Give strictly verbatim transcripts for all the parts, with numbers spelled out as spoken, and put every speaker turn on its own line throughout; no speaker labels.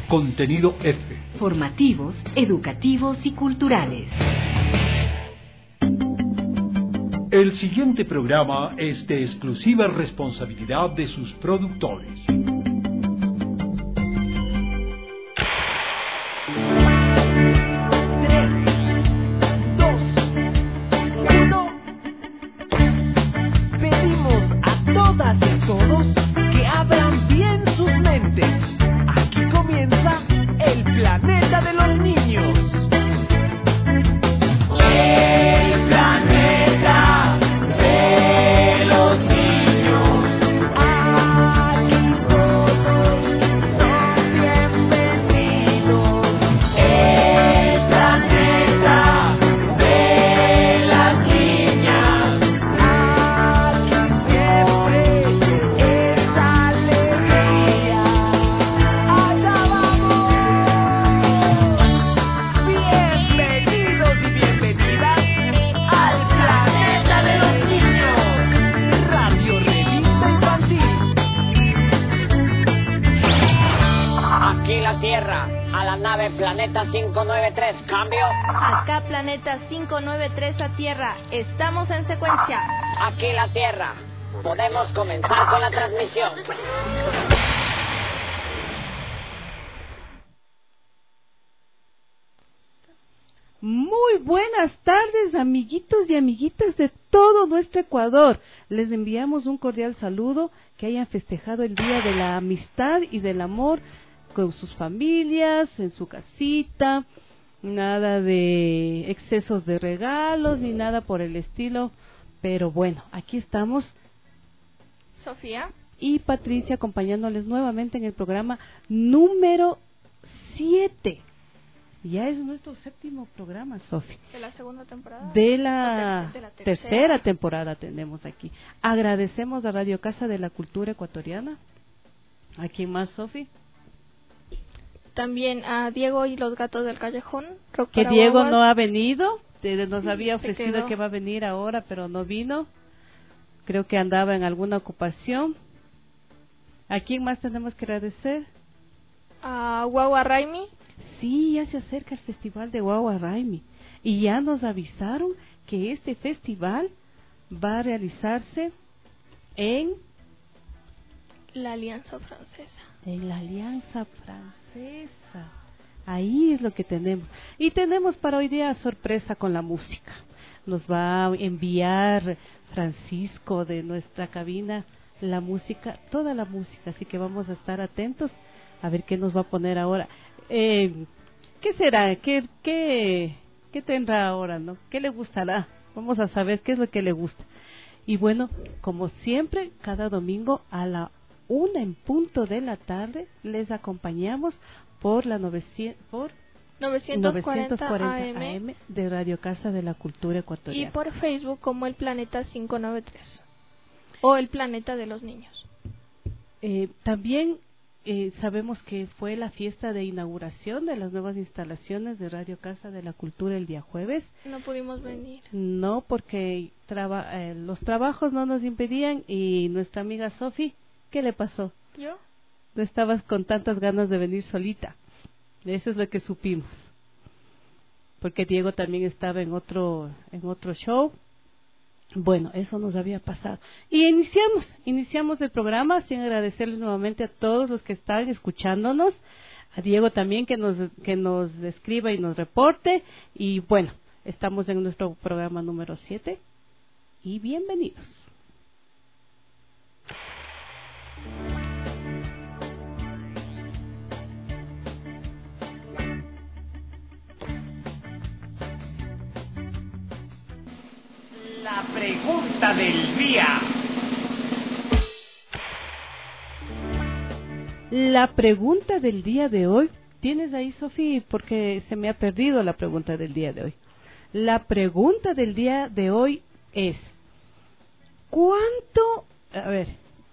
Contenido F.
Formativos, educativos y culturales.
El siguiente programa es de exclusiva responsabilidad de sus productores.
cinco nueve tres, cambio.
Acá Planeta cinco nueve tres a Tierra, estamos en secuencia.
Aquí la Tierra, podemos comenzar con la transmisión.
Muy buenas tardes, amiguitos y amiguitas de todo nuestro Ecuador. Les enviamos un cordial saludo, que hayan festejado el Día de la Amistad y del Amor con sus familias, en su casita, nada de excesos de regalos ni nada por el estilo, pero bueno, aquí estamos
Sofía
y Patricia acompañándoles nuevamente en el programa número siete. Ya es nuestro séptimo programa, Sofía.
¿De la segunda temporada?
De la,
de la tercera.
tercera temporada tenemos aquí. Agradecemos a Radio Casa de la Cultura Ecuatoriana. ¿A quién más, Sofía?
También a Diego y los Gatos del Callejón. Rock
Que
para
Diego
guaguas.
no ha venido, nos
Sí,
había
se
ofrecido
quedó.
que va a venir ahora, pero no vino. Creo que andaba en alguna ocupación. ¿A quién más tenemos que agradecer?
A Guagua Raimi.
Sí, ya se acerca el festival de Guagua Raimi. Y ya nos avisaron que este festival va a realizarse en...
La Alianza Francesa.
En la Alianza Francesa. Ahí es lo que tenemos. Y tenemos para hoy día sorpresa con la música. Nos va a enviar Francisco de nuestra cabina la música, toda la música. Así que vamos a estar atentos a ver qué nos va a poner ahora. Eh, ¿Qué será? ¿Qué, qué, ¿Qué tendrá ahora, no? ¿Qué le gustará? Vamos a saber qué es lo que le gusta. Y bueno, como siempre, cada domingo a la una en punto de la tarde les acompañamos por la novecientos, por
novecientos cuarenta
A
A M
M de Radio Casa de la Cultura Ecuatoriana.
y por Facebook como el Planeta cinco nueve tres o el Planeta de los Niños.
Eh, también eh, sabemos que fue la fiesta de inauguración de las nuevas instalaciones de Radio Casa de la Cultura el día jueves.
No pudimos venir.
No, porque traba, eh, los trabajos no nos impedían y nuestra amiga Sofi, ¿qué le pasó?
¿Yo?
No estabas con tantas ganas de venir solita. Eso es lo que supimos. Porque Diego también estaba en otro en otro show. Bueno, eso nos había pasado. Y iniciamos, iniciamos el programa sin agradecerles nuevamente a todos los que están escuchándonos. A Diego también que nos que nos escriba y nos reporte. Y bueno, estamos en nuestro programa número siete. Y bienvenidos.
La pregunta del día.
La pregunta del día de hoy. ¿Tienes ahí, Sofía? Porque se me ha perdido la pregunta del día de hoy. La pregunta del día de hoy es: ¿cuánto, a ver,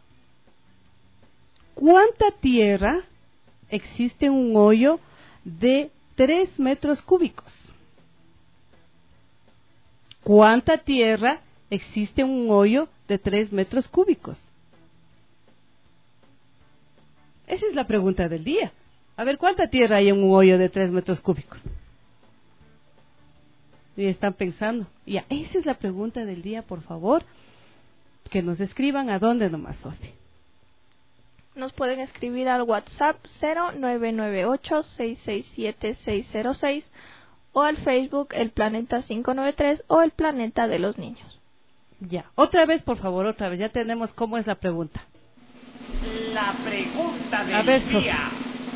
cuánta tierra existe en un hoyo de tres metros cúbicos? ¿Cuánta tierra existe en un hoyo de tres metros cúbicos? Esa es la pregunta del día. A ver, ¿cuánta tierra hay en un hoyo de tres metros cúbicos? Y están pensando. Ya, esa es la pregunta del día, por favor. Que nos escriban a dónde nomás, Sofi.
Nos pueden escribir al WhatsApp cero nueve nueve ocho seis seis siete seis cero seis o al Facebook El Planeta cinco nueve tres o El Planeta de los Niños.
Ya, otra vez, por favor, otra vez. Ya tenemos cómo es la pregunta.
La pregunta del
A ver,
día.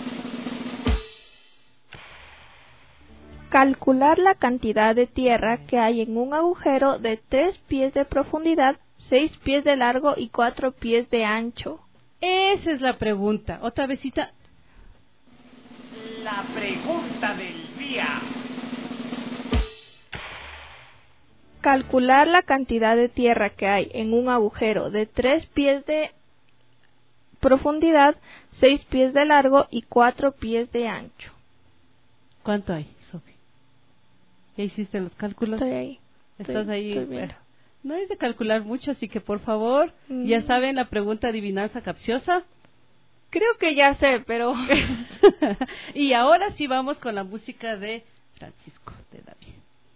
Calcular la cantidad de tierra que hay en un agujero de tres pies de profundidad, seis pies de largo y cuatro pies de ancho.
Esa es la pregunta. Otra vezita.
La pregunta del día.
Calcular la cantidad de tierra que hay en un agujero de tres pies de profundidad, seis pies de largo y cuatro pies de ancho.
¿Cuánto hay, Sofi? ¿Ya hiciste los cálculos?
Estoy ahí.
¿Estás
estoy,
ahí?
estoy viendo.
Bueno, no es de calcular mucho, así que por favor,
Mm.
ya saben la pregunta adivinanza capciosa.
Creo que ya sé, pero...
Y ahora sí vamos con la música de Francisco de David.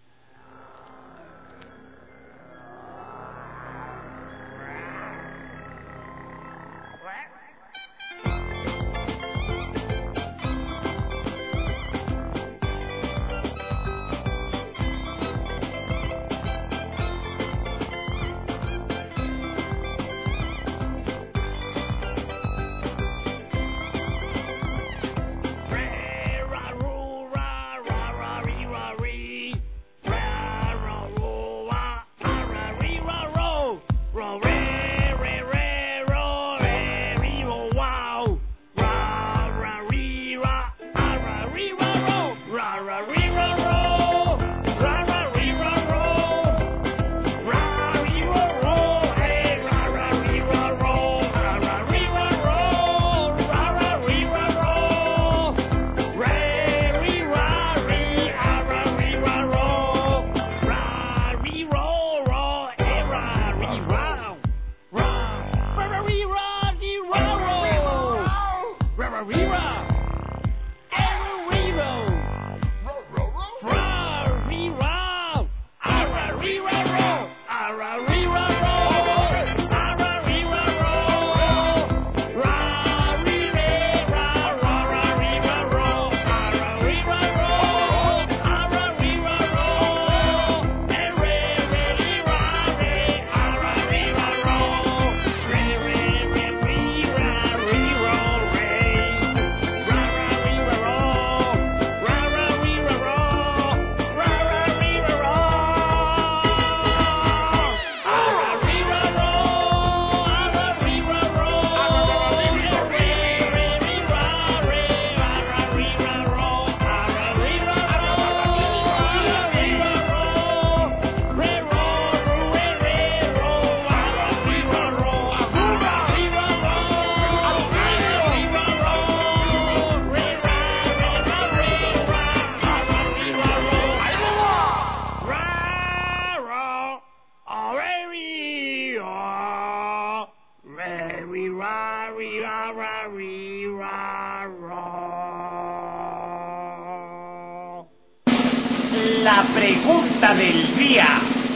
La pregunta del día.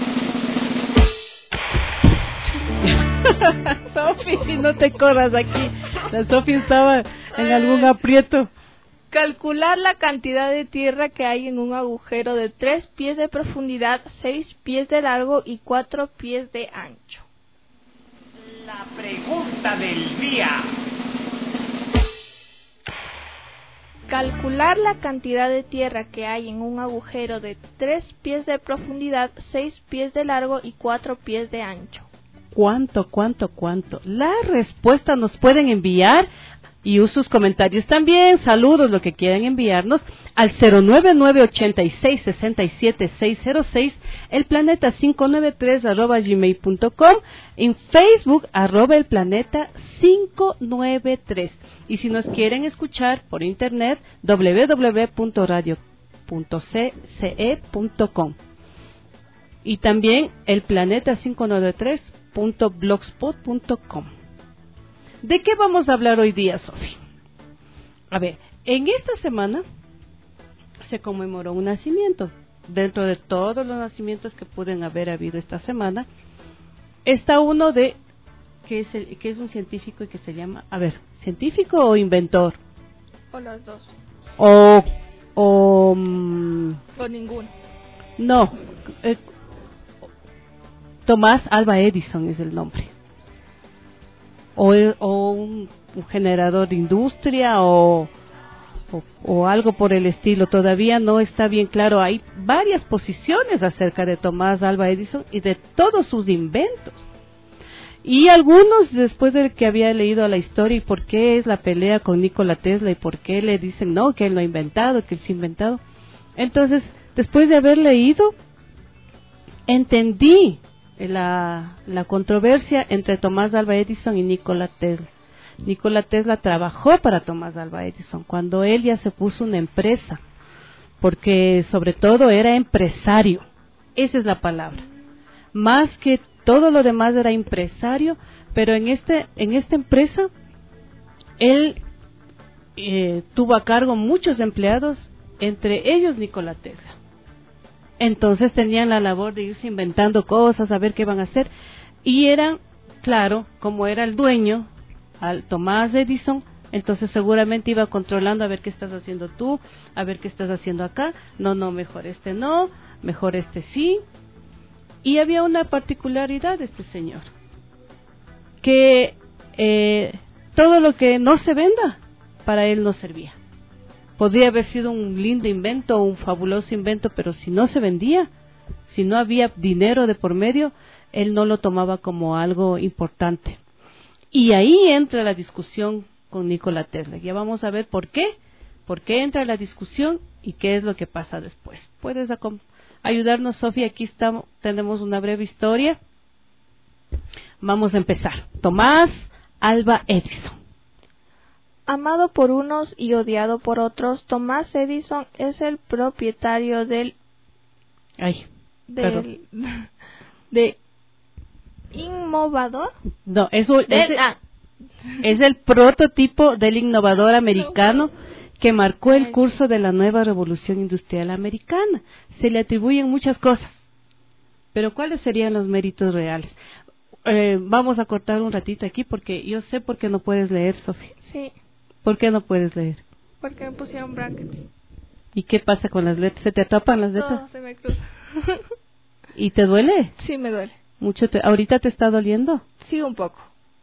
Sofi, no te corras aquí. La Sofi estaba en algún aprieto.
Calcular la cantidad de tierra que hay en un agujero de tres pies de profundidad, seis pies de largo y cuatro pies de ancho.
La pregunta del día.
Calcular la cantidad de tierra que hay en un agujero de tres pies de profundidad, seis pies de largo y cuatro pies de ancho.
¿Cuánto, cuánto, cuánto? La respuesta nos pueden enviar y sus comentarios también, saludos, lo que quieran enviarnos al cero nueve nueve ochenta y seis sesenta y siete seis cero seis, el planeta quinientos noventa y tres arroba gmail punto com, en Facebook arroba el planeta quinientos noventa y tres, y si nos quieren escuchar por internet doble u doble u doble u punto radio punto c c e punto com y también el planeta quinientos noventa y tres punto blogspot punto com. ¿De qué vamos a hablar hoy día, Sofi? A ver, En esta semana se conmemoró un nacimiento. Dentro de todos los nacimientos que pueden haber habido esta semana, está uno de que es, el, que es un científico y que se llama, a ver, ¿científico o inventor?
O las dos.
O, o, mm,
O ninguno.
no, eh, Tomás Alva Edison es el nombre. O, o un, un generador de industria o, o, o algo por el estilo. Todavía no está bien claro. Hay varias posiciones acerca de Tomás Alva Edison y de todos sus inventos. Y algunos, después de que había leído la historia y por qué es la pelea con Nikola Tesla y por qué le dicen no, que él lo ha inventado, que él se ha inventado. Entonces, después de haber leído, entendí la, la controversia entre Tomás Alva Edison y Nikola Tesla. Nikola Tesla trabajó para Tomás Alva Edison cuando él ya se puso una empresa, porque sobre todo era empresario, esa es la palabra. Más que todo lo demás era empresario, pero en este en esta empresa él eh, tuvo a cargo muchos empleados, entre ellos Nikola Tesla. Entonces tenían la labor de irse inventando cosas, a ver qué van a hacer, y eran, claro, como era el dueño, al Tomás Edison, entonces seguramente iba controlando a ver qué estás haciendo tú, a ver qué estás haciendo acá, no, no, mejor este no, mejor este sí. Y había una particularidad de este señor, que eh, todo lo que no se venda, para él no servía. Podría haber sido un lindo invento, un fabuloso invento, pero si no se vendía, si no había dinero de por medio, él no lo tomaba como algo importante. Y ahí entra la discusión con Nikola Tesla. Ya vamos a ver por qué, por qué entra la discusión y qué es lo que pasa después. Puedes acompañar. Ayudarnos, Sofía, aquí estamos, tenemos una breve historia. Vamos a empezar. Tomás Alva Edison.
Amado por unos y odiado por otros, Tomás Edison es el propietario del
Ay,
del de innovador.
No, es, un,
Del,
es,
ah.
es el prototipo del innovador americano que marcó el curso de la nueva revolución industrial americana. Se le atribuyen muchas cosas, pero ¿cuáles serían los méritos reales? Eh, vamos a cortar un ratito aquí porque yo sé por qué no puedes leer, Sofía.
Sí.
¿Por qué no puedes leer?
Porque me pusieron brackets.
¿Y qué pasa con las letras? ¿Se te atrapan las letras?
No, se me cruza.
¿Y te duele?
Sí, me duele.
Mucho. Te, ¿Ahorita te está doliendo?
Sí, un poco.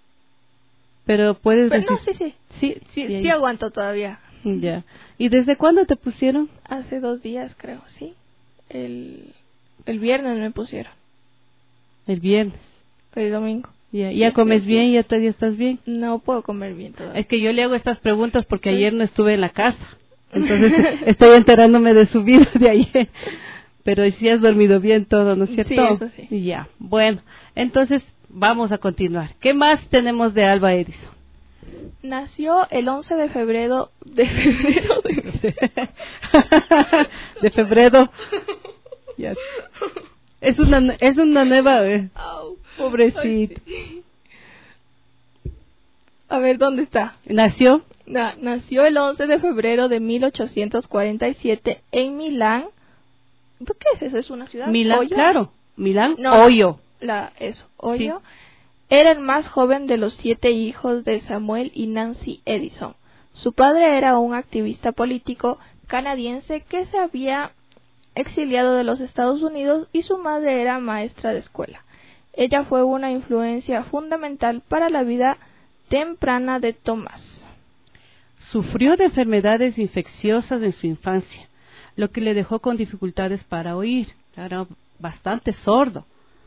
Pero puedes
Pero
decir...
no, sí, sí.
Sí,
Sí,
sí,
sí aguanto todavía.
Ya. ¿Y desde cuándo te pusieron?
Hace dos días, creo, sí. El, el viernes me pusieron.
El viernes.
El domingo.
Ya, ¿Ya
Sí,
comes
sí.
bien? ¿Ya, te, ¿Ya estás bien?
No puedo comer bien todavía.
Es que yo le hago estas preguntas porque
Sí.
ayer no estuve en la casa. Entonces estoy enterándome de su vida de ayer. Pero sí has dormido bien todo, ¿no es cierto?
Sí, eso sí.
Ya. Bueno, entonces vamos a continuar. ¿Qué más tenemos de Alva Edison?
Nació el once de febrero de febrero de,
de febrero. Ya. Es una es una nueva eh,
Au.
pobrecito.
Ay, sí. A ver, ¿dónde está?
Nació
Na- nació el once de febrero de mil ochocientos cuarenta y siete en Milán. ¿Tú qué es eso? ¿Es una ciudad?
Milán,
¿Oyo?
claro. Milán,
No,
Oyo.
La, eso, Oyo. Era el más joven de los siete hijos de Samuel y Nancy Edison. Su padre era un activista político canadiense que se había exiliado de los Estados Unidos y su madre era maestra de escuela. Ella fue una influencia fundamental para la vida temprana de Tomás.
Sufrió de enfermedades infecciosas en su infancia, lo que le dejó con dificultades para oír. Era bastante sordo.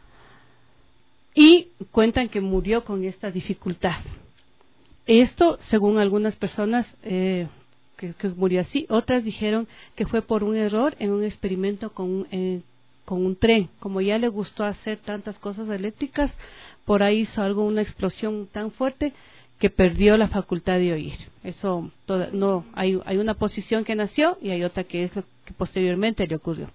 Y cuentan que murió con esta dificultad. Esto, según algunas personas, eh, que, que murió así. Otras dijeron que fue por un error en un experimento con un, eh, con un tren. Como ya le gustó hacer tantas cosas eléctricas, por ahí hizo algo, una explosión tan fuerte que perdió la facultad de oír. Eso, toda, no, hay, hay una posición que nació y hay otra que es lo que posteriormente le ocurrió.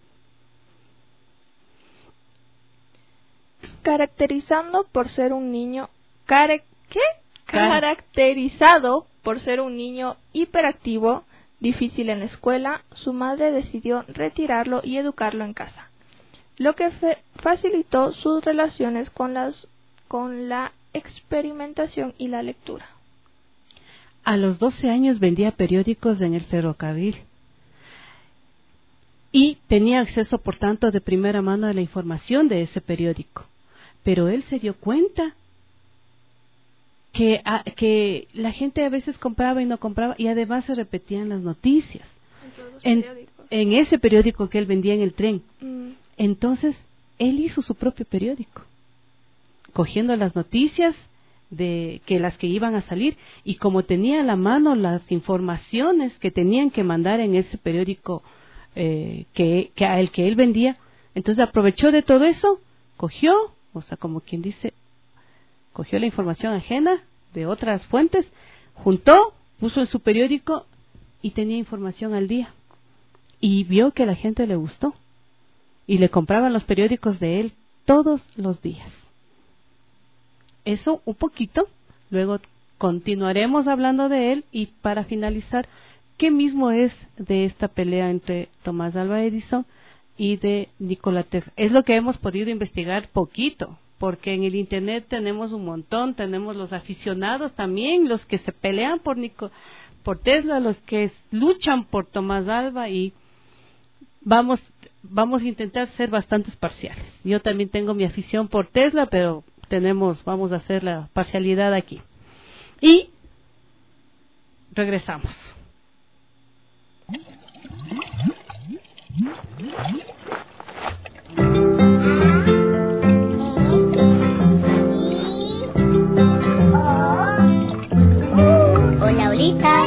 Caracterizando por ser un niño... Care, ¿Qué?
Car-
Caracterizado por ser un niño hiperactivo, difícil en la escuela, su madre decidió retirarlo y educarlo en casa, lo que fe- facilitó sus relaciones con, las, con la experimentación y la lectura.
A los doce años vendía periódicos en el ferrocarril y tenía acceso, por tanto, de primera mano a la información de ese periódico. Pero él se dio cuenta que, a, que la gente a veces compraba y no compraba, y además se repetían las noticias en, en ese periódico que él vendía en el tren. Mm. Entonces, él hizo su propio periódico, cogiendo las noticias de que las que iban a salir, y como tenía a la mano las informaciones que tenían que mandar en ese periódico eh, que, que a el que él vendía, entonces aprovechó de todo eso, cogió, o sea, como quien dice, cogió la información ajena de otras fuentes, juntó, puso en su periódico y tenía información al día, y vio que a la gente le gustó y le compraban los periódicos de él todos los días. Eso un poquito, luego continuaremos hablando de él, y para finalizar, ¿qué mismo es de esta pelea entre Tomás Alva Edison y de Nikola Tesla? Es lo que hemos podido investigar poquito, porque en el internet tenemos un montón, tenemos los aficionados también, los que se pelean por Nico, por Tesla, los que luchan por Tomás Alva, y vamos, vamos a intentar ser bastante parciales. Yo también tengo mi afición por Tesla, pero tenemos, vamos a hacer la parcialidad aquí. Y regresamos.
Hola, Olita.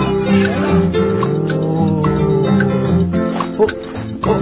Oh, oh.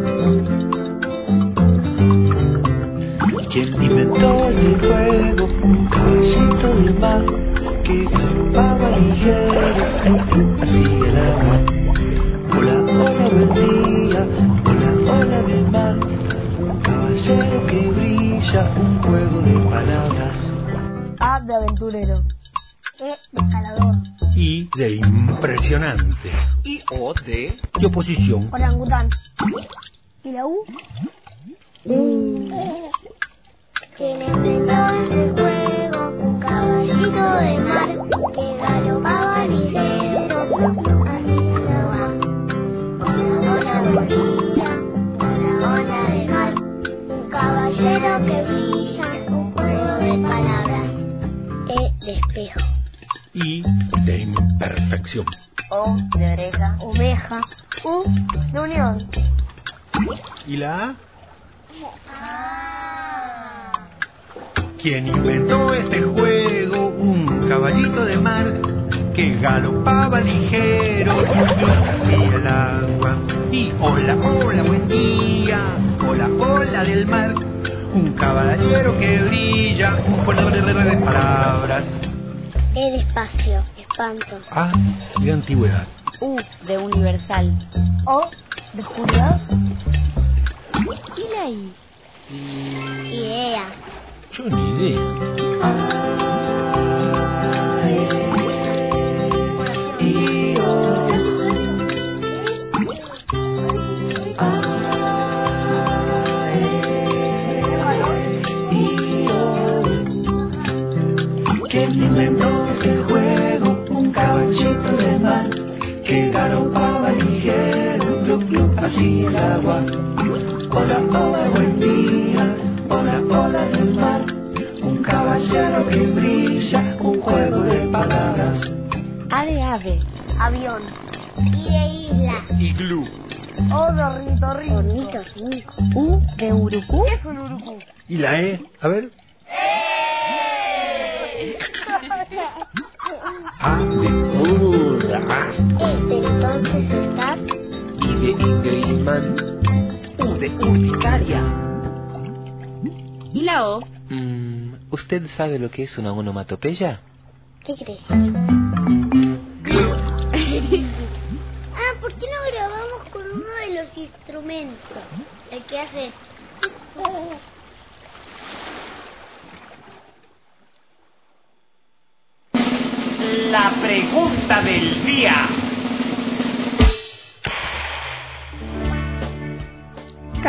¿Quién inventó ese juego? Un caballito del mar que galopaba ligero, así el agua. Hola, hola, buen día. Hola, hola del mar. Un caballero que brilla, un juego de palabras.
A de aventurero. E de escalador.
I de impresionante.
Y O de, de oposición.
Orangután. ¿Y la U? Mm. ¿Quién inventó ese juego? Un caballito de mar que galopaba ligero, así el agua. Hola, hola, buen día. Hola, hola del mar. Un caballero que brilla, un juego de palabras. E de espejo.
I de imperfección.
O de oreja. Oveja. U de unión.
¿Y la A? ¿Quién inventó este juego? Un caballito de mar que galopaba ligero, hacia el agua. Y hola, hola, buen día. Hola, hola del mar. Un caballero que brilla, un juego de palabras.
E de espacio, espanto.
A de antigüedad.
U de universal. O de oscuridad. ¿Y la I?
Mm.
Idea.
Yo ni idea.
Y O.
¿Quién inventó ese juego? Un caballito de mar que galopaba ligero, glup, glup, así el agua. Hola, hola, buen día. Hola, hola del mar. Un caballero que brilla, un juego de palabras.
A de ave. Avión. Y de isla.
Iglú.
O de ornitorrinco. Ornitorrinco. U de urucú. ¿Qué es un urucú?
¿Y la E? A ver. A de Urra.
Este entonces está.
I de Ingridman. U de urticaria.
¿Y la O?
Mm, ¿Usted sabe lo que es una onomatopeya?
¿Qué crees? Ah, ¿por qué no grabamos con uno de los instrumentos? El que hace...
La pregunta del día.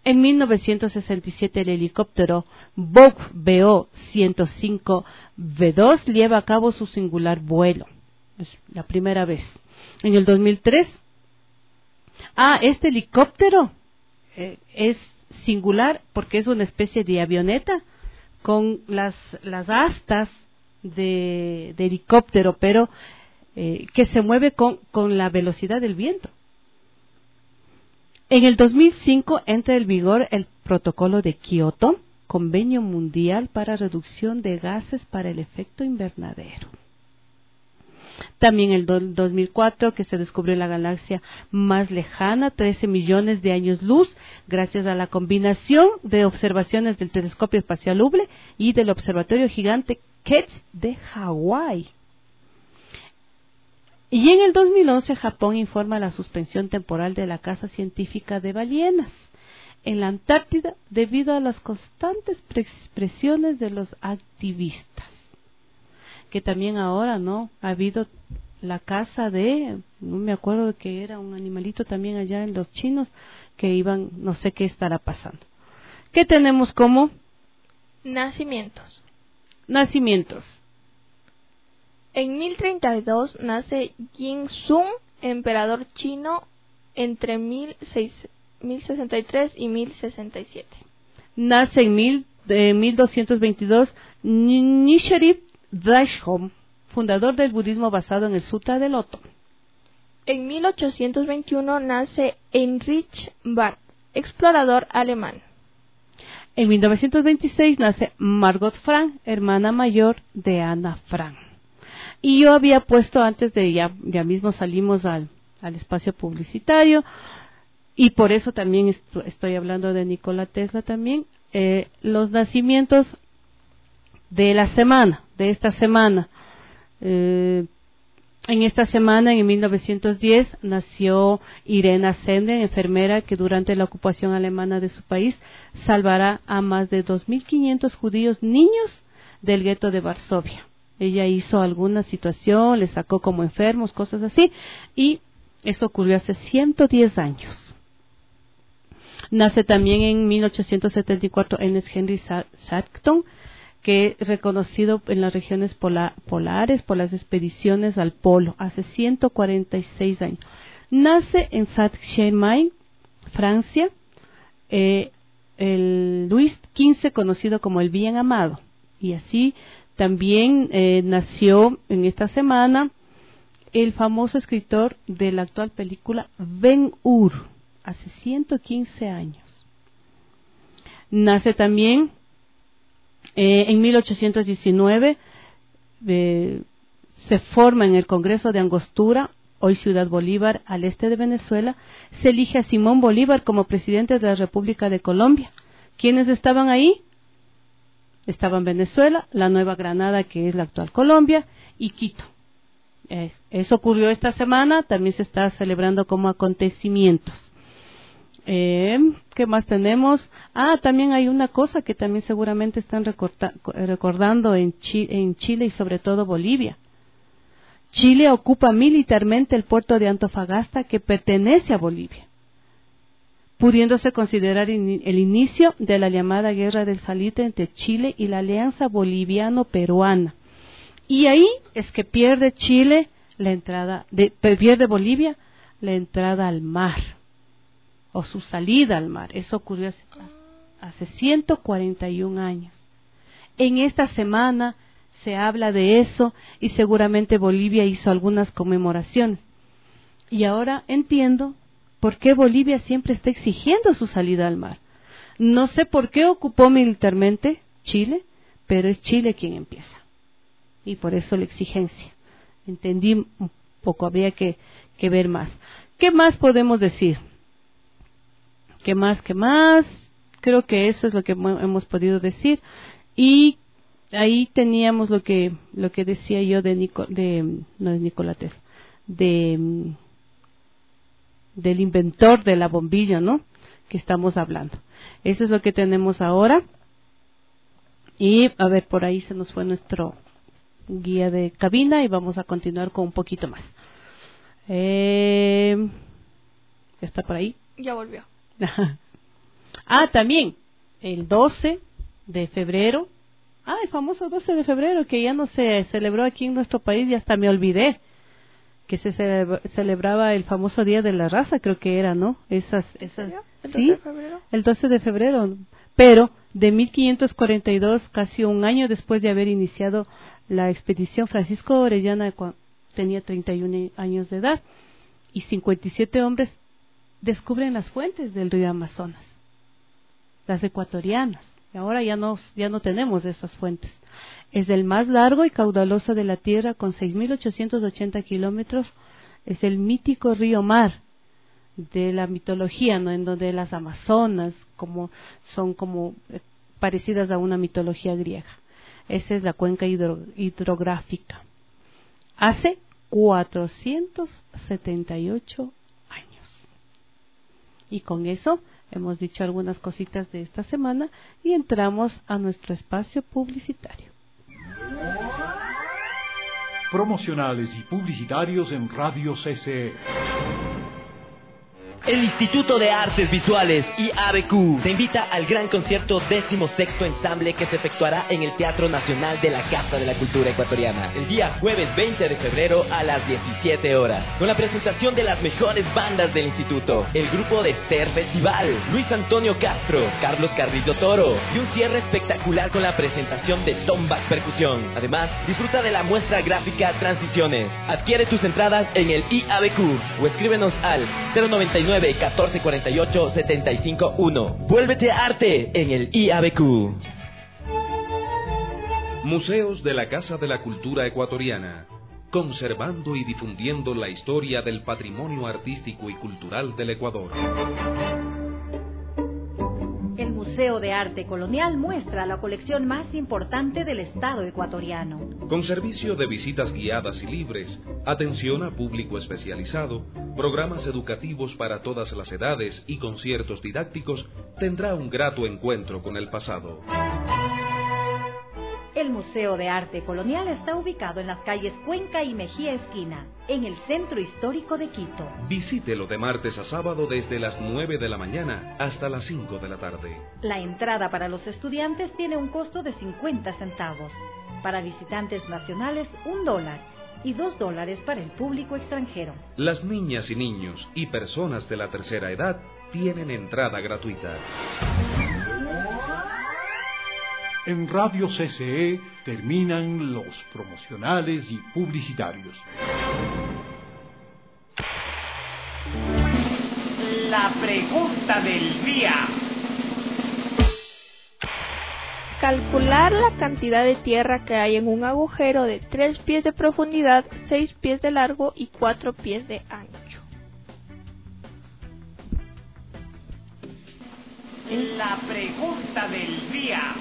En mil novecientos sesenta y siete el helicóptero Vogue B O ciento cinco V dos lleva a cabo su singular vuelo. Es la primera vez. En el dos mil tres, ah, este helicóptero eh, es singular porque es una especie de avioneta con las, las astas de, de helicóptero, pero eh, que se mueve con, con la velocidad del viento. En el dos mil cinco entra en vigor el protocolo de Kioto, Convenio Mundial para Reducción de Gases para el Efecto Invernadero. También en el do, dos mil cuatro que se descubrió la galaxia más lejana, trece millones de años luz, gracias a la combinación de observaciones del telescopio espacial Hubble y del observatorio gigante Keck de Hawái. Y en el dos mil once Japón informa la suspensión temporal de la caza científica de ballenas en la Antártida debido a las constantes presiones de los activistas. Que también ahora, ¿no? Ha habido la caza de, no me acuerdo de que era un animalito también allá en los chinos, que iban, no sé qué estará pasando. ¿Qué tenemos como?
Nacimientos.
Nacimientos.
En mil treinta y dos nace Jin Sung, emperador chino, entre mil sesenta y tres y mil sesenta y siete.
Nace en mil, eh, mil doscientos veintidós Nichiren Daishonin, fundador del budismo basado en el Sutra del Loto.
En mil ochocientos veintiuno nace Heinrich Barth, explorador alemán.
En mil novecientos veintiséis nace Margot Frank, hermana mayor de Ana Frank. Y yo había puesto antes de, ya, ya mismo salimos al, al espacio publicitario, y por eso también est estoy hablando de Nikola Tesla también, eh, los nacimientos de la semana, de esta semana. Eh, en esta semana, en mil novecientos diez, nació Irena Sender, enfermera que durante la ocupación alemana de su país salvará a más de dos mil quinientos judíos niños del gueto de Varsovia. Ella hizo alguna situación, les sacó como enfermos, cosas así, y eso ocurrió hace ciento diez años. Nace también en mil ochocientos setenta y cuatro Ernest Henry Shackleton, que es reconocido en las regiones pola, polares por las expediciones al polo, hace ciento cuarenta y seis años. Nace en Saint-Germain, Francia, eh, el Luis quince, conocido como el Bien Amado, y así también eh, nació en esta semana el famoso escritor de la actual película Ben-Hur, hace ciento quince años. Nace también eh, en mil ochocientos diecinueve, eh, se forma en el Congreso de Angostura, hoy Ciudad Bolívar, al este de Venezuela, se elige a Simón Bolívar como presidente de la República de Colombia. ¿Quiénes estaban ahí? Estaban Venezuela, la Nueva Granada, que es la actual Colombia, y Quito. Eh, eso ocurrió esta semana, también se está celebrando como acontecimientos. Eh, ¿Qué más tenemos? Ah, también hay una cosa que también seguramente están recorta, recordando en, Chi, en Chile y sobre todo Bolivia. Chile ocupa militarmente el puerto de Antofagasta, que pertenece a Bolivia, pudiéndose considerar in, el inicio de la llamada Guerra del Salitre entre Chile y la Alianza Boliviano-Peruana. Y ahí es que pierde Chile la entrada, de, pierde Bolivia la entrada al mar, o su salida al mar. Eso ocurrió hace, hace ciento cuarenta y un años. En esta semana se habla de eso y seguramente Bolivia hizo algunas conmemoraciones. Y ahora entiendo por qué Bolivia siempre está exigiendo su salida al mar. No sé por qué ocupó militarmente Chile, pero es Chile quien empieza. Y por eso la exigencia. Entendí un poco, habría que, que ver más. ¿Qué más podemos decir? ¿Qué más? ¿Qué más? Creo que eso es lo que hemos podido decir. Y ahí teníamos lo que lo que decía yo de, Nico, de no es Nikola Tesla, de del inventor de la bombilla, ¿no? Que estamos hablando. Eso es lo que tenemos ahora. Y a ver, por ahí se nos fue nuestro guía de cabina y vamos a continuar con un poquito más. Eh, ¿Ya está por ahí?
Ya volvió.
Ah, también, el doce de febrero. Ah, el famoso doce de febrero, que ya no se celebró aquí en nuestro país, y hasta me olvidé que se celebra, celebraba el famoso Día de la Raza, creo que era, ¿no? Esas, esas,
¿El
¿sí?
doce de febrero?
El doce de febrero. Pero de mil quinientos cuarenta y dos, casi un año después de haber iniciado la expedición, Francisco Orellana tenía treinta y un años de edad, y cincuenta y siete hombres descubren las fuentes del río Amazonas, las ecuatorianas. Y ahora ya no, ya no tenemos esas fuentes. Es el más largo y caudaloso de la Tierra, con seis mil ochocientos ochenta kilómetros. Es el mítico río Mar de la mitología, ¿no? En donde las Amazonas como, son como eh, parecidas a una mitología griega. Esa es la cuenca hidro, hidrográfica. Hace cuatrocientos setenta y ocho años. Y con eso hemos dicho algunas cositas de esta semana y entramos a nuestro espacio publicitario.
Promocionales y publicitarios en Radio C C E.
El Instituto de Artes Visuales I A B Q te invita al gran concierto décimo sexto ensamble que se efectuará en el Teatro Nacional de la Casa de la Cultura Ecuatoriana el día jueves veinte de febrero a las diecisiete horas, con la presentación de las mejores bandas del instituto, el grupo de Ser Festival, Luis Antonio Castro, Carlos Carrillo Toro, y un cierre espectacular con la presentación de Tombac Percusión. Además, disfruta de la muestra gráfica Transiciones. Adquiere tus entradas en el I A B Q o escríbenos al cero noventa y nueve catorce cuarenta y ocho setenta y cinco uno. Vuélvete a arte en el I A B Q.
Museos de la Casa de la Cultura Ecuatoriana, conservando y difundiendo la historia del patrimonio artístico y cultural del Ecuador.
El Museo de Arte Colonial muestra la colección más importante del Estado ecuatoriano.
Con servicio de visitas guiadas y libres, atención a público especializado, programas educativos para todas las edades y conciertos didácticos, tendrá un grato encuentro con el pasado.
El Museo de Arte Colonial está ubicado en las calles Cuenca y Mejía Esquina, en el centro histórico de Quito.
Visítelo de martes a sábado desde las nueve de la mañana hasta las cinco de la tarde.
La entrada para los estudiantes tiene un costo de cincuenta centavos. Para visitantes nacionales, un dólar. Y dos dólares para el público extranjero.
Las niñas y niños y personas de la tercera edad tienen entrada gratuita.
En Radio C C E terminan los promocionales y publicitarios.
La pregunta del día.
Calcular la cantidad de tierra que hay en un agujero de tres pies de profundidad, seis pies de largo y cuatro pies de ancho.
La pregunta del día.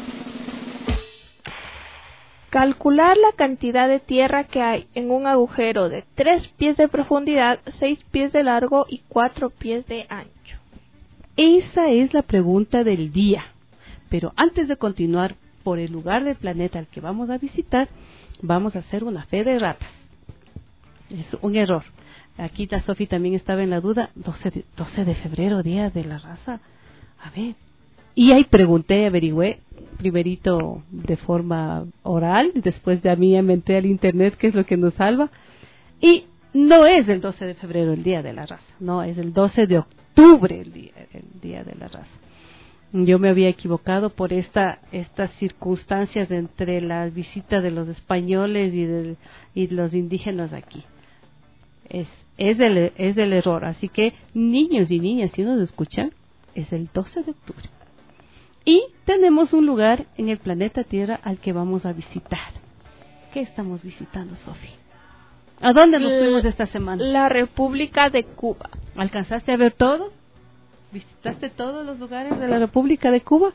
Calcular la cantidad de tierra que hay en un agujero de tres pies de profundidad, seis pies de largo y cuatro pies de ancho.
Esa es la pregunta del día. Pero antes de continuar por el lugar del planeta al que vamos a visitar, vamos a hacer una fe de ratas. Es un error. Aquí la Sofi también estaba en la duda. doce de, doce de febrero, Día de la Raza. A ver. Y ahí pregunté, averigüé, primerito de forma oral, y después de a mí me entré al internet, que es lo que nos salva. Y no es el doce de febrero el Día de la Raza, no, es el doce de octubre el Día, el día de la Raza. Yo me había equivocado por esta estas circunstancias de entre la visita de los españoles y, del, y los indígenas aquí. Es es del, es del error, así que niños y niñas, si nos escuchan, es el doce de octubre. Y tenemos un lugar en el planeta Tierra al que vamos a visitar. ¿Qué estamos visitando, Sofi? ¿A dónde nos fuimos esta semana?
La República de Cuba.
¿Alcanzaste a ver todo? ¿Visitaste todos los lugares de la República de Cuba?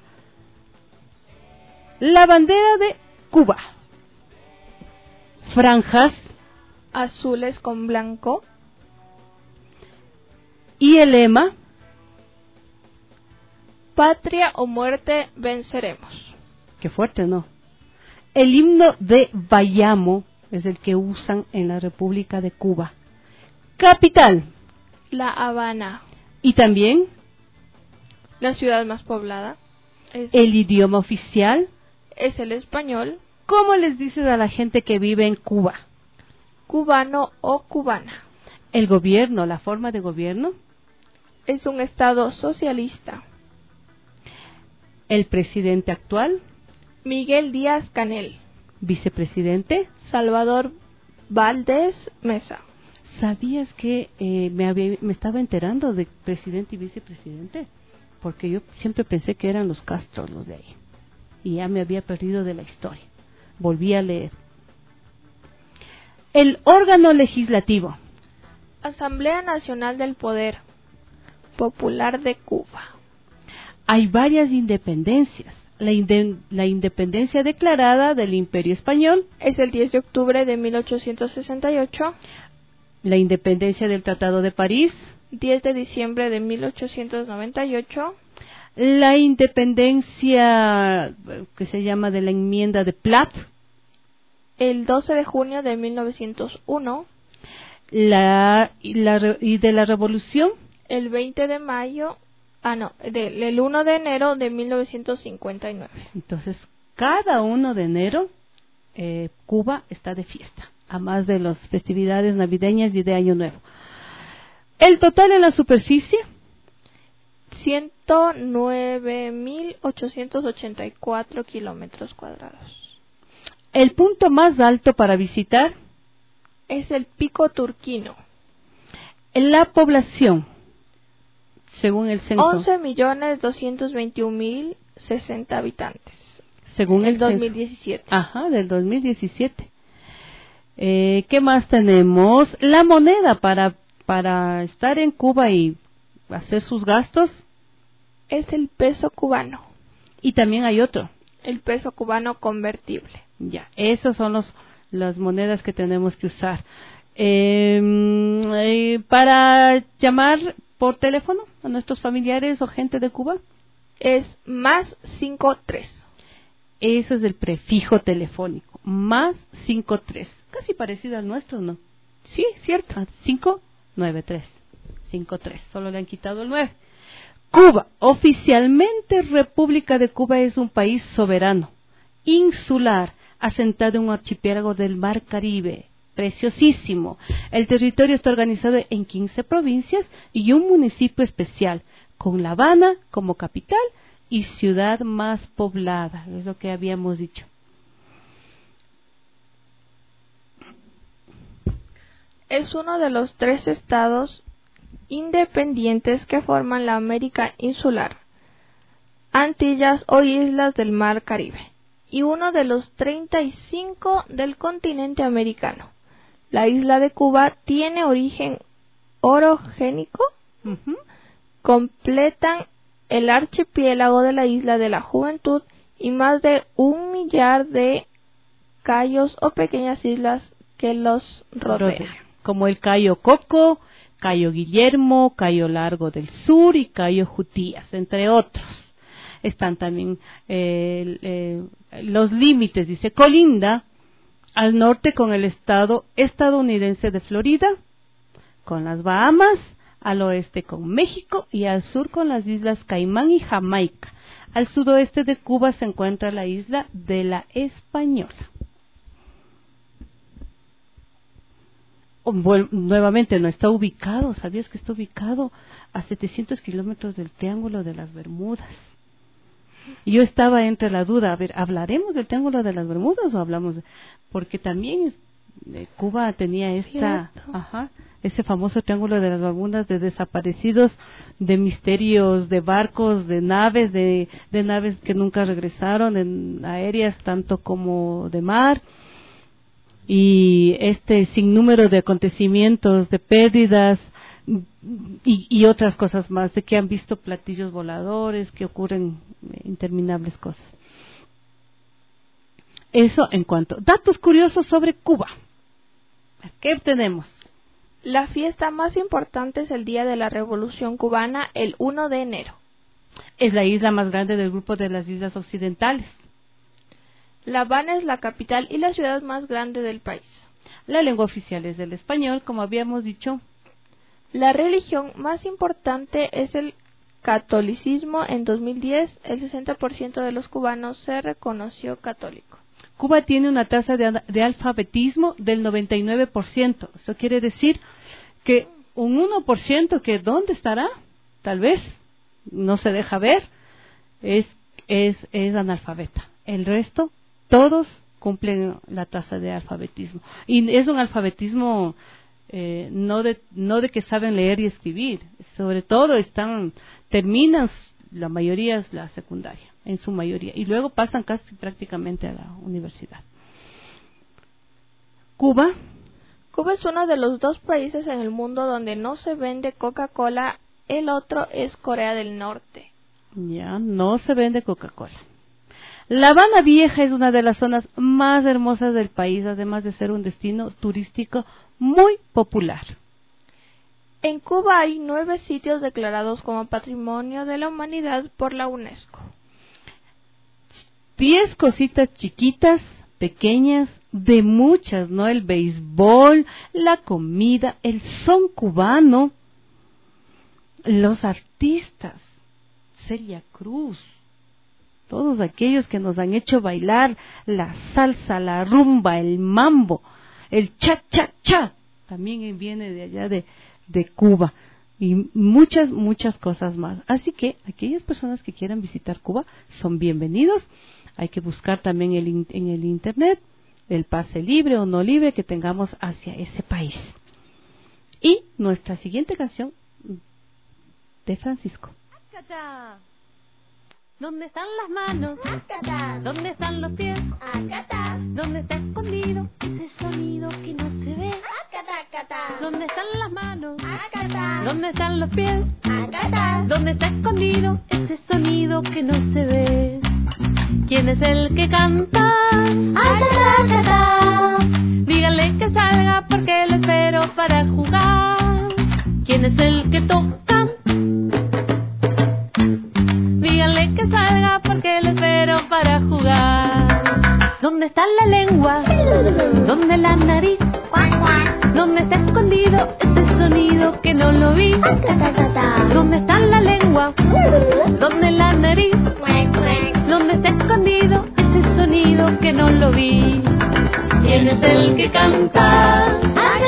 La bandera de Cuba. Franjas
azules con blanco.
Y el lema:
Patria o muerte, venceremos.
Qué fuerte, ¿no? El himno de Bayamo es el que usan en la República de Cuba. Capital:
La Habana.
Y también
La ciudad más poblada. Es
El idioma oficial.
Es el español.
¿Cómo les dices a la gente que vive en Cuba?
Cubano o cubana.
El gobierno, la forma de gobierno.
Es un estado socialista.
El presidente actual.
Miguel Díaz-Canel.
Vicepresidente.
Salvador Valdés Mesa.
¿Sabías que eh, me, había, me estaba enterando de presidente y vicepresidente? Porque yo siempre pensé que eran los Castro los de ahí. Y ya me había perdido de la historia. Volví a leer. El órgano legislativo.
Asamblea Nacional del Poder Popular de Cuba.
Hay varias independencias. La, inde la independencia declarada del Imperio Español
es el diez de octubre de mil ochocientos sesenta y ocho.
La independencia del Tratado de París,
diez de diciembre de mil ochocientos noventa y ocho.
La independencia que se llama de la enmienda de Platt,
el doce de junio de mil novecientos uno.
La, la y de la Revolución,
el veinte de mayo. Ah, no, de, el uno de enero de mil novecientos cincuenta y nueve.
Entonces, cada uno de enero, eh, Cuba está de fiesta, a más de las festividades navideñas y de Año Nuevo. El total en la superficie,
ciento nueve mil ochocientos ochenta y cuatro kilómetros cuadrados.
El punto más alto para visitar
es el Pico Turquino.
La población, según el censo,
once millones doscientos veintiún mil sesenta habitantes.
Según el,
el dos mil diecisiete.
Censo. Ajá, del dos mil diecisiete. Eh, ¿Qué más tenemos? La moneda para, para estar en Cuba y hacer sus gastos.
Es el peso cubano.
Y también hay otro.
El peso cubano convertible.
Ya, esas son los, las monedas que tenemos que usar. Eh, eh, para llamar por teléfono a nuestros familiares o gente de Cuba
es más cincuenta y tres.
Eso es el prefijo telefónico, más cincuenta y tres, casi parecido al nuestro, ¿no?
Sí, cierto.
Ah, cinco nueve tres, cincuenta y tres, solo le han quitado el nueve. Cuba, oficialmente República de Cuba, es un país soberano, insular, asentado en un archipiélago del Mar Caribe. Preciosísimo. El territorio está organizado en quince provincias y un municipio especial, con La Habana como capital y ciudad más poblada, es lo que habíamos dicho.
Es uno de los tres estados independientes que forman la América insular, Antillas o islas del Mar Caribe, y uno de los treinta y cinco del continente americano. La isla de Cuba tiene origen orogénico.
Uh-huh.
Completan el archipiélago de la Isla de la Juventud y más de un millar de cayos o pequeñas islas que los rodean.
Como el Cayo Coco, Cayo Guillermo, Cayo Largo del Sur y Cayo Jutías, entre otros. Están también eh, eh, los límites, dice, colinda al norte con el estado estadounidense de Florida, con las Bahamas, al oeste con México y al sur con las islas Caimán y Jamaica. Al sudoeste de Cuba se encuentra la isla de la Española. Oh, bueno, nuevamente no está ubicado, ¿sabías que está ubicado a setecientos kilómetros del Triángulo de las Bermudas? Y yo estaba entre la duda, a ver, ¿hablaremos del Triángulo de las Bermudas o hablamos de...? Porque también eh, Cuba tenía esta, ajá, ese famoso Triángulo de las Bermudas de desaparecidos, de misterios, de barcos, de naves, de, de naves que nunca regresaron, en aéreas tanto como de mar, y este sinnúmero de acontecimientos, de pérdidas y, y otras cosas más, de que han visto platillos voladores, que ocurren interminables cosas. Eso en cuanto. Datos curiosos sobre Cuba. ¿Qué tenemos?
La fiesta más importante es el Día de la Revolución Cubana, el uno de enero.
Es la isla más grande del grupo de las islas occidentales.
La Habana es la capital y la ciudad más grande del país.
La lengua oficial es el español, como habíamos dicho.
La religión más importante es el catolicismo en dos mil diez, el sesenta por ciento de los cubanos se reconoció católico.
Cuba tiene una tasa de, de alfabetismo del noventa y nueve por ciento. Esto quiere decir que un uno por ciento que ¿dónde estará? Tal vez no se deja ver, es, es, es analfabeta. El resto, todos cumplen la tasa de alfabetismo. Y es un alfabetismo eh, no, de, no de que saben leer y escribir, sobre todo están terminan, la mayoría es la secundaria, en su mayoría, y luego pasan casi prácticamente a la universidad. Cuba.
Cuba es uno de los dos países en el mundo donde no se vende Coca-Cola, el otro es Corea del Norte.
Ya, no se vende Coca-Cola. La Habana Vieja es una de las zonas más hermosas del país, además de ser un destino turístico muy popular.
En Cuba hay nueve sitios declarados como Patrimonio de la Humanidad por la UNESCO.
Diez cositas chiquitas, pequeñas, de muchas, ¿no? El béisbol, la comida, el son cubano, los artistas, Celia Cruz, todos aquellos que nos han hecho bailar la salsa, la rumba, el mambo, el cha-cha-cha, también viene de allá de, de Cuba, y muchas, muchas cosas más. Así que aquellas personas que quieran visitar Cuba son bienvenidos. Hay que buscar también el, en el internet el pase libre o no libre que tengamos hacia ese país. Y nuestra siguiente canción de Francisco.
Acata. ¿Dónde están las manos? Acata. ¿Dónde están los pies? Acata. ¿Dónde está escondido ese sonido que no se ve? Acata, acata. ¿Dónde están las manos? Acata. ¿Dónde están los pies? Acata. ¿Dónde está escondido ese sonido que no se ve? ¿Quién es el que canta? Acata, acata. Díganle que salga porque lo espero para jugar. ¿Quién es el que toca? Díganle que salga porque lo espero para jugar. ¿Dónde está la lengua? ¿Dónde la nariz? ¿Dónde está escondido ese sonido que no lo vi? ¿Dónde está la lengua? ¿Dónde la nariz? ¿Dónde está escondido ese sonido que no lo vi? ¿Quién es el que canta?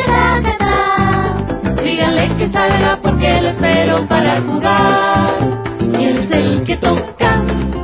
Díganle que salga porque lo espero para jugar. ¿Quién es el que toca?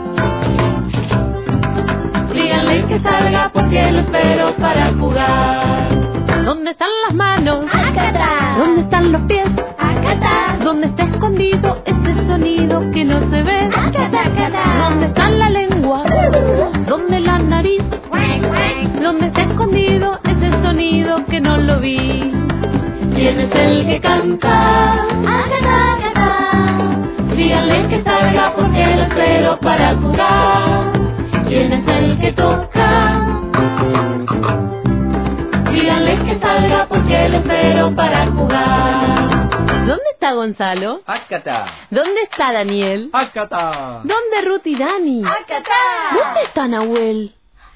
Díganle que salga porque lo espero para jugar. ¿Dónde están las manos? Acata. ¿Dónde están los pies? Acata. ¿Dónde está escondido ese sonido que no se ve? Acata, acata. ¿Dónde está la lengua? ¿Dónde la nariz? ¿Dónde está escondido ese sonido que no lo vi? ¿Quién es el que canta? Acata, acata. Díganle que salga porque lo espero para jugar. ¿Quién es el que toca? Díganle que salga porque lo espero para jugar. ¿Dónde está Gonzalo?
Acata.
¿Dónde está Daniel?
Acata.
¿Dónde Ruth y Dani?
Acata.
¿Dónde está Nahuel?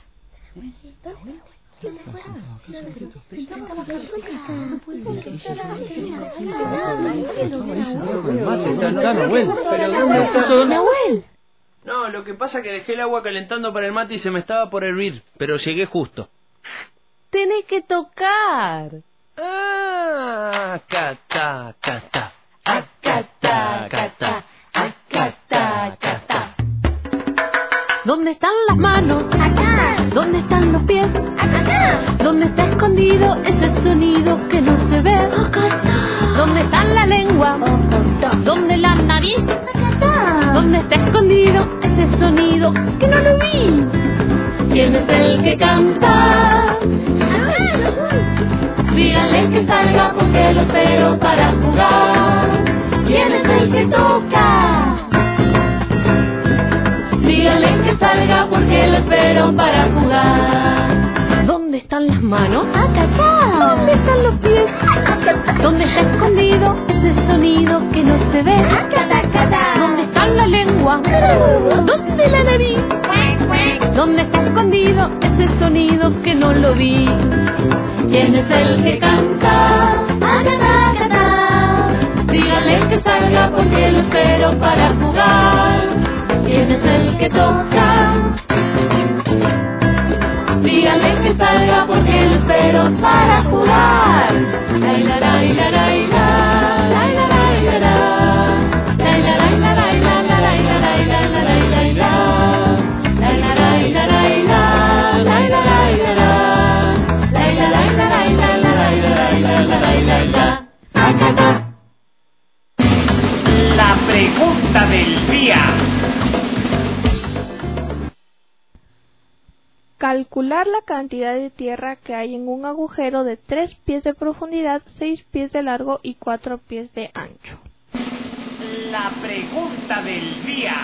Nahuel.
No, lo que pasa es que dejé el agua calentando para el mate y se me estaba por hervir, pero llegué justo.
Tenés que tocar.
Ah, acata, acata.
Acata, acata. Acata, acata. ¿Dónde están las manos? Acá. ¿Dónde están los pies? Acá. ¿Dónde está escondido ese sonido que no se ve? Acá. ¿Dónde está la lengua? Acá. ¿Dónde la nariz? Acá. ¿Dónde está escondido ese sonido que no lo vi? ¿Quién es el que canta? Díganle que salga porque lo espero para jugar. ¿Quién es el que toca? Díganle que salga porque lo espero para jugar. ¿Dónde están las manos? Acá, acá. ¿Dónde están los pies? Acá. ¿Dónde está escondido ese sonido que no se ve? Acá, acá. ¿Dónde está la lengua? ¿Dónde la nariz? ¿Dónde está escondido ese sonido que no lo vi? ¿Quién es el que canta? Acá, acá. Díganle que salga porque lo espero para jugar. ¿Quién es el que toca? Díganle que salga porque lo espero para jugar. La la la la la la la la la la la la la la la la la
La pregunta del día.
Calcular la cantidad de tierra que hay en un agujero de tres pies de profundidad, seis pies de largo y cuatro pies de ancho.
La pregunta del día.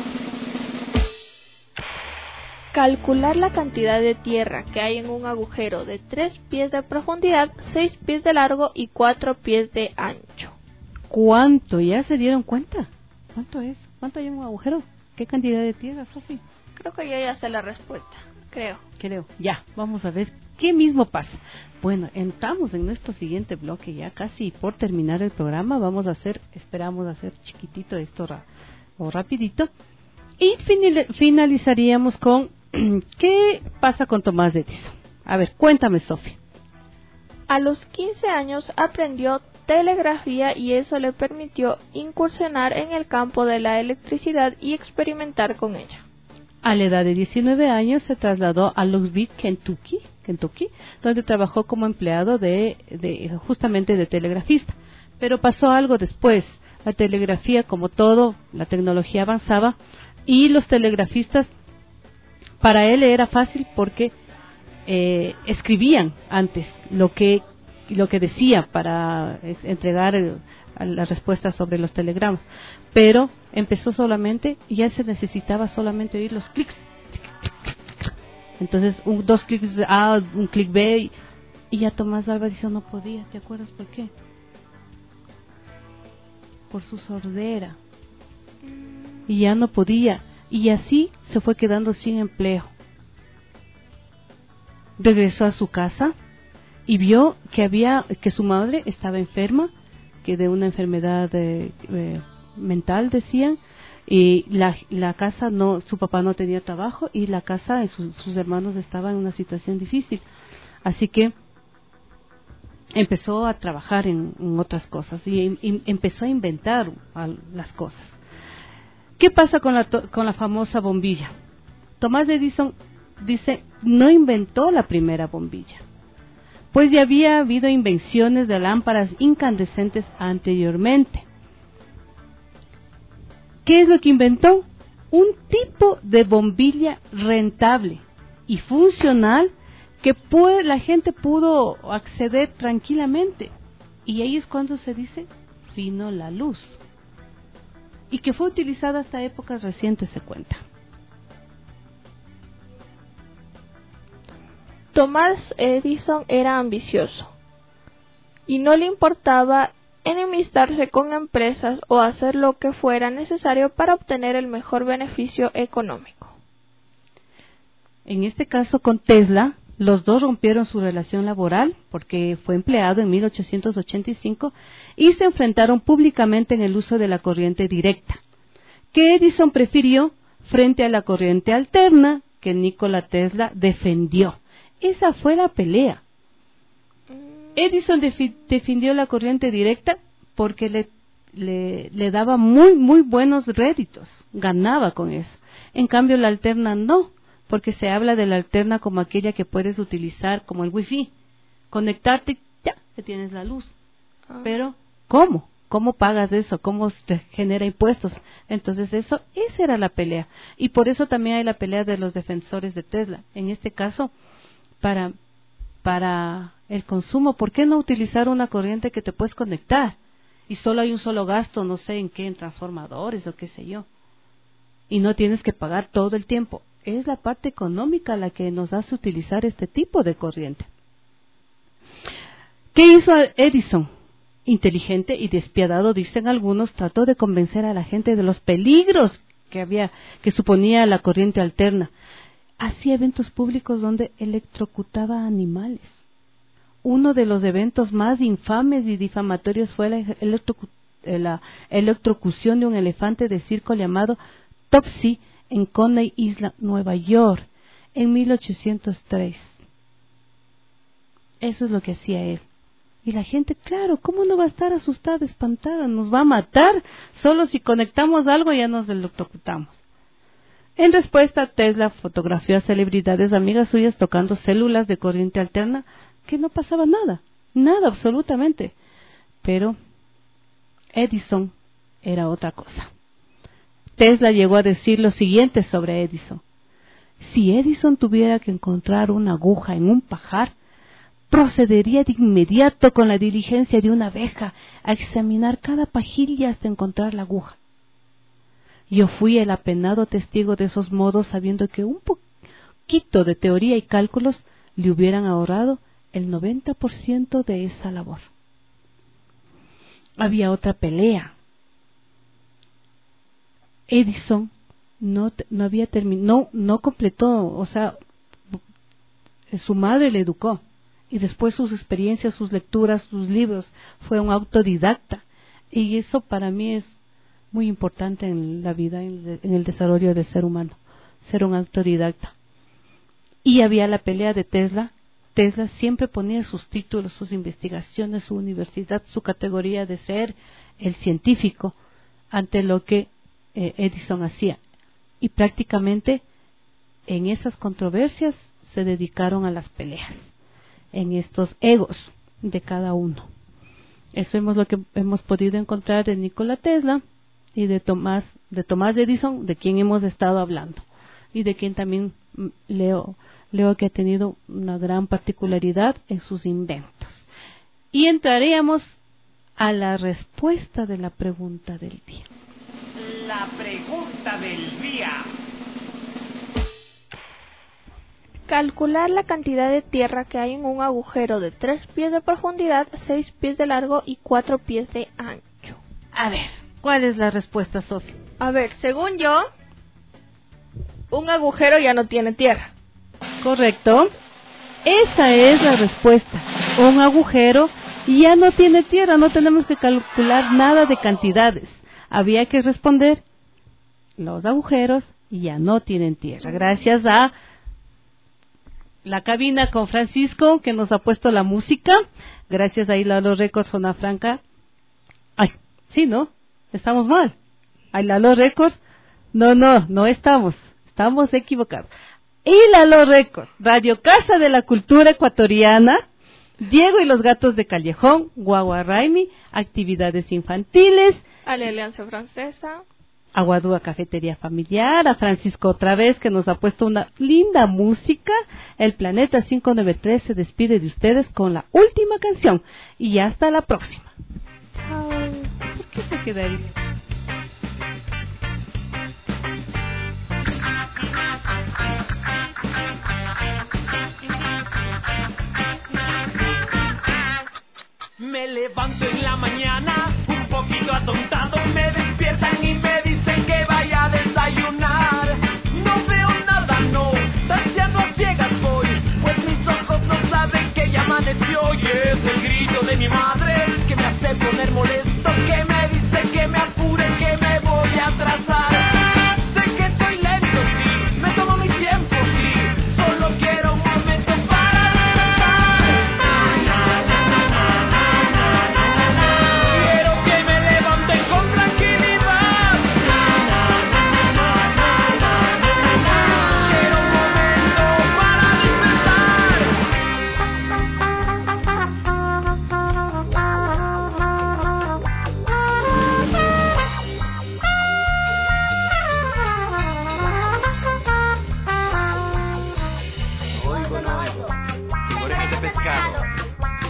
Calcular la cantidad de tierra que hay en un agujero de tres pies de profundidad, seis pies de largo y cuatro pies de ancho.
¿Cuánto? ¿Ya se dieron cuenta? ¿Cuánto es? ¿Cuánto hay en un agujero? ¿Qué cantidad de tierra, Sofi?
Creo que yo ya sé la respuesta. Creo.
Creo. Ya, vamos a ver qué mismo pasa. Bueno, entramos en nuestro siguiente bloque, ya casi por terminar el programa. Vamos a hacer, esperamos hacer chiquitito esto ra, o rapidito. Y finil, finalizaríamos con ¿qué pasa con Tomás Edison? A ver, cuéntame, Sofía.
A los quince años aprendió telegrafía y eso le permitió incursionar en el campo de la electricidad y experimentar con ella.
A la edad de diecinueve años se trasladó a Louisville, Kentucky, Kentucky, donde trabajó como empleado de, de justamente de telegrafista. Pero pasó algo después. La telegrafía, como todo, la tecnología avanzaba y los telegrafistas, para él era fácil porque eh, escribían antes lo que lo que decía para es, entregar el, las respuestas sobre los telegramas. Pero empezó solamente, y ya se necesitaba solamente oír los clics. Entonces, un, dos clics A, un clic B, y, y ya Tomás Alva Edison no podía. ¿Te acuerdas por qué? Por su sordera. Y ya no podía. Y así se fue quedando sin empleo. Regresó a su casa y vio que había que su madre estaba enferma, que de una enfermedad eh, eh, mental decían, y la, la casa no, su papá no tenía trabajo y la casa y sus, sus hermanos estaban en una situación difícil, así que empezó a trabajar en, en otras cosas y, y empezó a inventar a, las cosas. ¿Qué pasa con la, con la famosa bombilla? Tomás Edison dice, no inventó la primera bombilla, pues ya había habido invenciones de lámparas incandescentes anteriormente. ¿Qué es lo que inventó? Un tipo de bombilla rentable y funcional que puede, la gente pudo acceder tranquilamente. Y ahí es cuando se dice, vino la luz. Y que fue utilizada hasta épocas recientes, se cuenta.
Tomás Edison era ambicioso y no le importaba enemistarse con empresas o hacer lo que fuera necesario para obtener el mejor beneficio económico.
En este caso con Tesla, los dos rompieron su relación laboral porque fue empleado en mil ochocientos ochenta y cinco y se enfrentaron públicamente en el uso de la corriente directa, que Edison prefirió frente a la corriente alterna que Nikola Tesla defendió. Esa fue la pelea. Edison defi- defendió la corriente directa porque le, le, le daba muy, muy buenos réditos, ganaba con eso. En cambio la alterna no, porque se habla de la alterna como aquella que puedes utilizar como el wifi, conectarte, ya, que tienes la luz. Ah. Pero, ¿cómo? ¿Cómo pagas eso? ¿Cómo te genera impuestos? Entonces eso, esa era la pelea. Y por eso también hay la pelea de los defensores de Tesla. En este caso, para, para el consumo, ¿por qué no utilizar una corriente que te puedes conectar? Y solo hay un solo gasto, no sé en qué, en transformadores o qué sé yo. Y no tienes que pagar todo el tiempo. Es la parte económica la que nos hace utilizar este tipo de corriente. ¿Qué hizo Edison? Inteligente y despiadado, dicen algunos, trató de convencer a la gente de los peligros que había, que suponía la corriente alterna. Hacía eventos públicos donde electrocutaba a animales. Uno de los eventos más infames y difamatorios fue la electrocu- la electrocución de un elefante de circo llamado Topsy en Coney Island, Nueva York, en mil ochocientos tres. Eso es lo que hacía él. Y la gente, claro, ¿cómo no va a estar asustada, espantada? Nos va a matar. Solo si conectamos algo ya nos electrocutamos. En respuesta, Tesla fotografió a celebridades amigas suyas tocando células de corriente alterna, que no pasaba nada, nada absolutamente. Pero Edison era otra cosa. Tesla llegó a decir lo siguiente sobre Edison: si Edison tuviera que encontrar una aguja en un pajar, procedería de inmediato con la diligencia de una abeja a examinar cada pajilla hasta encontrar la aguja. Yo fui el apenado testigo de esos modos, sabiendo que un poquito de teoría y cálculos le hubieran ahorrado el noventa por ciento de esa labor. Había otra pelea. Edison no, no había terminado, no, no completó, o sea, su madre le educó. Y después sus experiencias, sus lecturas, sus libros, fue un autodidacta. Y eso para mí es muy importante en la vida, en el desarrollo del ser humano, ser un autodidacta. Y había la pelea de Tesla. Tesla siempre ponía sus títulos, sus investigaciones, su universidad, su categoría de ser el científico ante lo que eh, Edison hacía. Y prácticamente en esas controversias se dedicaron a las peleas, en estos egos de cada uno. Eso es lo que hemos podido encontrar de Nikola Tesla y de Tomás, de Tomás Edison, de quien hemos estado hablando, y de quien también leo, leo que ha tenido una gran particularidad en sus inventos. Y entraríamos a la respuesta de la pregunta del día.
La pregunta del día.
Calcular la cantidad de tierra que hay en un agujero de tres pies de profundidad, seis pies de largo y cuatro pies de ancho.
A ver, ¿cuál es la respuesta, Sofía?
A ver, según yo, un agujero ya no tiene tierra.
Correcto. Esa es la respuesta. Un agujero ya no tiene tierra, no tenemos que calcular nada de cantidades. Había que responder, los agujeros ya no tienen tierra. Gracias a la cabina con Francisco, que nos ha puesto la música. Gracias a Lalo Records, Zona Franca. Ay, sí, ¿no? Estamos mal. Ay, Lalo Records. No, no, no estamos. Estamos equivocados. Y Lalo Records, Radio Casa de la Cultura Ecuatoriana, Diego y los Gatos de Callejón, Guagua Raimi, actividades infantiles.
A la Alianza Francesa.
Aguadúa Cafetería Familiar, a Francisco otra vez, que nos ha puesto una linda música. El Planeta cinco noventa y tres se despide de ustedes con la última canción. Y hasta la próxima.
Chao.
¿Por qué se quedaría?
Me levanto en la mañana, un poquito atontado, me despiertan y me dicen que vaya a desayunar. No veo nada, no, tan ya no ciegas voy, pues mis ojos no saben que ya amaneció. Y es el grito de mi madre que me hace poner molesto, que me